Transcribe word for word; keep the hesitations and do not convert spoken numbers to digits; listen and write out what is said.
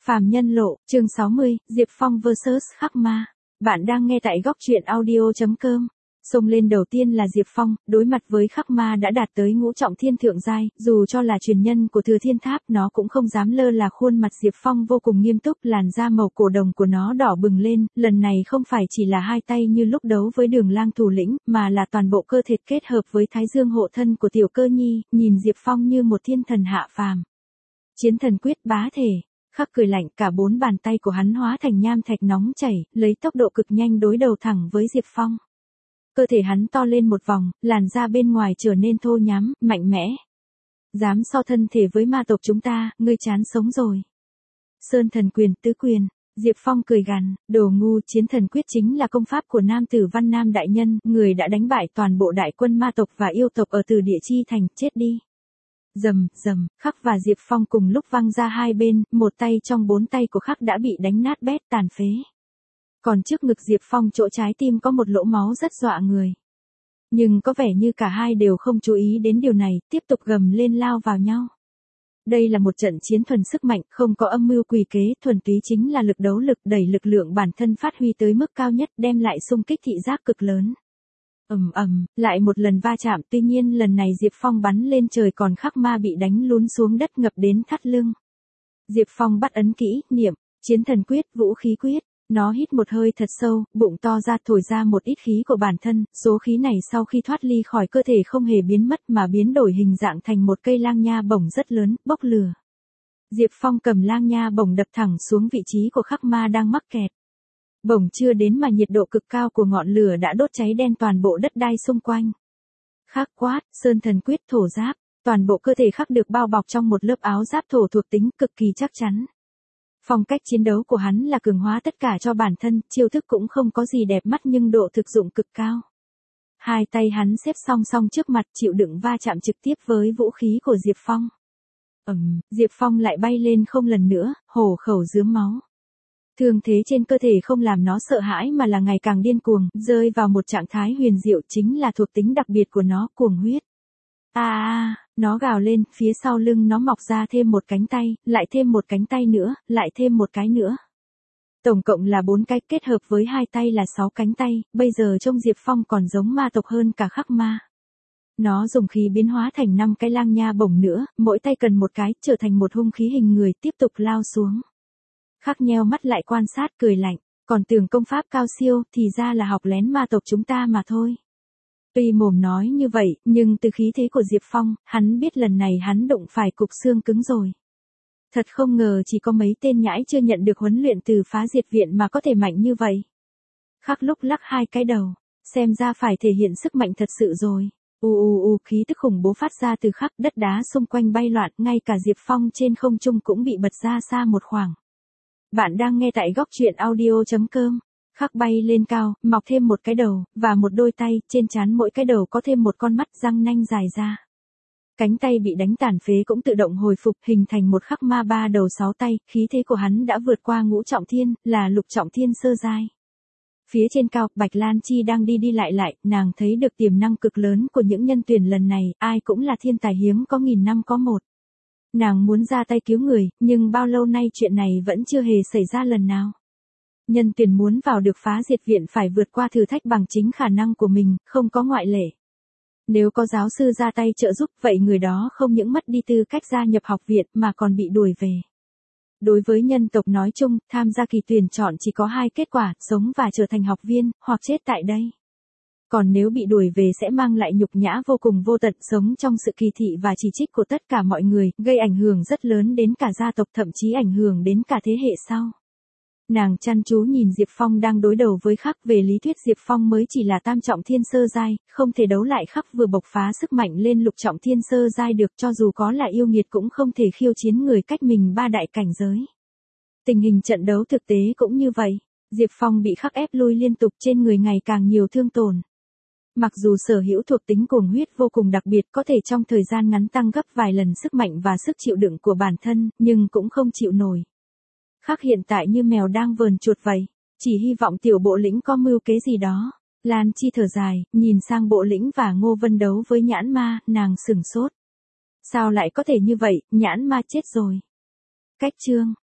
Phàm Nhân Lộ, chương sáu mươi, Diệp Phong versus Khắc Ma. Bạn đang nghe tại góc truyện audio chấm com. Xông lên đầu tiên là Diệp Phong, đối mặt với Khắc Ma đã đạt tới ngũ trọng thiên thượng giai, dù cho là truyền nhân của Thừa Thiên Tháp nó cũng không dám lơ là. Khuôn mặt Diệp Phong vô cùng nghiêm túc, làn da màu cổ đồng của nó đỏ bừng lên, lần này không phải chỉ là hai tay như lúc đấu với Đường Lang thủ lĩnh, mà là toàn bộ cơ thể kết hợp với Thái Dương hộ thân của Tiểu Cơ Nhi, nhìn Diệp Phong như một thiên thần hạ phàm. Chiến thần quyết bá thể. Khắc cười lạnh, cả bốn bàn tay của hắn hóa thành nham thạch nóng chảy, lấy tốc độ cực nhanh đối đầu thẳng với Diệp Phong. Cơ thể hắn to lên một vòng, làn da bên ngoài trở nên thô nhám, mạnh mẽ. Dám so thân thể với ma tộc chúng ta, ngươi chán sống rồi. Sơn thần quyền tứ quyền. Diệp Phong cười gằn, đồ ngu. Chiến thần quyết chính là công pháp của nam tử Văn Nam đại nhân, người đã đánh bại toàn bộ đại quân ma tộc và yêu tộc ở Từ Địa Chi Thành, chết đi. Rầm, rầm, Khắc và Diệp Phong cùng lúc văng ra hai bên, một tay trong bốn tay của Khắc đã bị đánh nát bét tàn phế. Còn trước ngực Diệp Phong chỗ trái tim có một lỗ máu rất dọa người. Nhưng có vẻ như cả hai đều không chú ý đến điều này, tiếp tục gầm lên lao vào nhau. Đây là một trận chiến thuần sức mạnh, không có âm mưu quỷ kế, thuần túy chính là lực đấu lực, đẩy lực lượng bản thân phát huy tới mức cao nhất, đem lại xung kích thị giác cực lớn. Ầm ầm, lại một lần va chạm, tuy nhiên lần này Diệp Phong bắn lên trời, còn Khắc Ma bị đánh lún xuống đất ngập đến thắt lưng. Diệp Phong bắt ấn kỹ, niệm, chiến thần quyết, vũ khí quyết, nó hít một hơi thật sâu, bụng to ra thổi ra một ít khí của bản thân, số khí này sau khi thoát ly khỏi cơ thể không hề biến mất mà biến đổi hình dạng thành một cây lang nha bổng rất lớn, bốc lửa. Diệp Phong cầm lang nha bổng đập thẳng xuống vị trí của Khắc Ma đang mắc kẹt. Bổng chưa đến mà nhiệt độ cực cao của ngọn lửa đã đốt cháy đen toàn bộ đất đai xung quanh. Khắc quát, sơn thần quyết thổ giáp, toàn bộ cơ thể Khắc được bao bọc trong một lớp áo giáp thổ thuộc tính cực kỳ chắc chắn. Phong cách chiến đấu của hắn là cường hóa tất cả cho bản thân, chiêu thức cũng không có gì đẹp mắt nhưng độ thực dụng cực cao. Hai tay hắn xếp song song trước mặt, chịu đựng va chạm trực tiếp với vũ khí của Diệp Phong. Ầm, Diệp Phong lại bay lên không lần nữa, hổ khẩu rướm máu. Thương thế trên cơ thể không làm nó sợ hãi mà là ngày càng điên cuồng, rơi vào một trạng thái huyền diệu, chính là thuộc tính đặc biệt của nó, cuồng huyết. A a, nó gào lên, phía sau lưng nó mọc ra thêm một cánh tay, lại thêm một cánh tay nữa, lại thêm một cái nữa. Tổng cộng là bốn cái, kết hợp với hai tay là sáu cánh tay, bây giờ trông Diệp Phong còn giống ma tộc hơn cả Khắc Ma. Nó dùng khí biến hóa thành năm cái lang nha bổng nữa, mỗi tay cần một cái, trở thành một hung khí hình người, tiếp tục lao xuống. Khắc nheo mắt lại quan sát, cười lạnh, còn tưởng công pháp cao siêu, thì ra là học lén ma tộc chúng ta mà thôi. Tuy mồm nói như vậy, nhưng từ khí thế của Diệp Phong, hắn biết lần này hắn đụng phải cục xương cứng rồi. Thật không ngờ chỉ có mấy tên nhãi chưa nhận được huấn luyện từ Phá Diệt Viện mà có thể mạnh như vậy. Khắc lúc lắc hai cái đầu, xem ra phải thể hiện sức mạnh thật sự rồi. U u u, khí tức khủng bố phát ra từ Khắc, đất đá xung quanh bay loạn, ngay cả Diệp Phong trên không trung cũng bị bật ra xa một khoảng. Bạn đang nghe tại góc truyện audio chấm com. Khắc bay lên cao, mọc thêm một cái đầu, và một đôi tay, trên trán mỗi cái đầu có thêm một con mắt, răng nanh dài ra. Cánh tay bị đánh tàn phế cũng tự động hồi phục, hình thành một Khắc Ma ba đầu sáu tay, khí thế của hắn đã vượt qua ngũ trọng thiên, là lục trọng thiên sơ giai. Phía trên cao, Bạch Lan Chi đang đi đi lại lại, nàng thấy được tiềm năng cực lớn của những nhân tuyển lần này, ai cũng là thiên tài hiếm có nghìn năm có một. Nàng muốn ra tay cứu người, nhưng bao lâu nay chuyện này vẫn chưa hề xảy ra lần nào. Nhân tuyển muốn vào được Phá Diệt Viện phải vượt qua thử thách bằng chính khả năng của mình, không có ngoại lệ. Nếu có giáo sư ra tay trợ giúp, vậy người đó không những mất đi tư cách gia nhập học viện mà còn bị đuổi về. Đối với nhân tộc nói chung, tham gia kỳ tuyển chọn chỉ có hai kết quả, sống và trở thành học viên, hoặc chết tại đây. Còn nếu bị đuổi về sẽ mang lại nhục nhã vô cùng vô tận, sống trong sự kỳ thị và chỉ trích của tất cả mọi người, gây ảnh hưởng rất lớn đến cả gia tộc, thậm chí ảnh hưởng đến cả thế hệ sau. Nàng chăm chú nhìn Diệp Phong đang đối đầu với Khắc, về lý thuyết Diệp Phong mới chỉ là tam trọng thiên sơ giai, không thể đấu lại Khắc vừa bộc phá sức mạnh lên lục trọng thiên sơ giai được, cho dù có là yêu nghiệt cũng không thể khiêu chiến người cách mình ba đại cảnh giới. Tình hình trận đấu thực tế cũng như vậy, Diệp Phong bị Khắc ép lui liên tục, trên người ngày càng nhiều thương tổn. Mặc dù sở hữu thuộc tính cuồng huyết vô cùng đặc biệt, có thể trong thời gian ngắn tăng gấp vài lần sức mạnh và sức chịu đựng của bản thân, nhưng cũng không chịu nổi. Khắc hiện tại như mèo đang vờn chuột vậy, chỉ hy vọng tiểu bộ lĩnh có mưu kế gì đó. Lan Chi thở dài, nhìn sang bộ lĩnh và Ngô Vân đấu với nhãn ma, nàng sửng sốt. Sao lại có thể như vậy, nhãn ma chết rồi. Cách chương,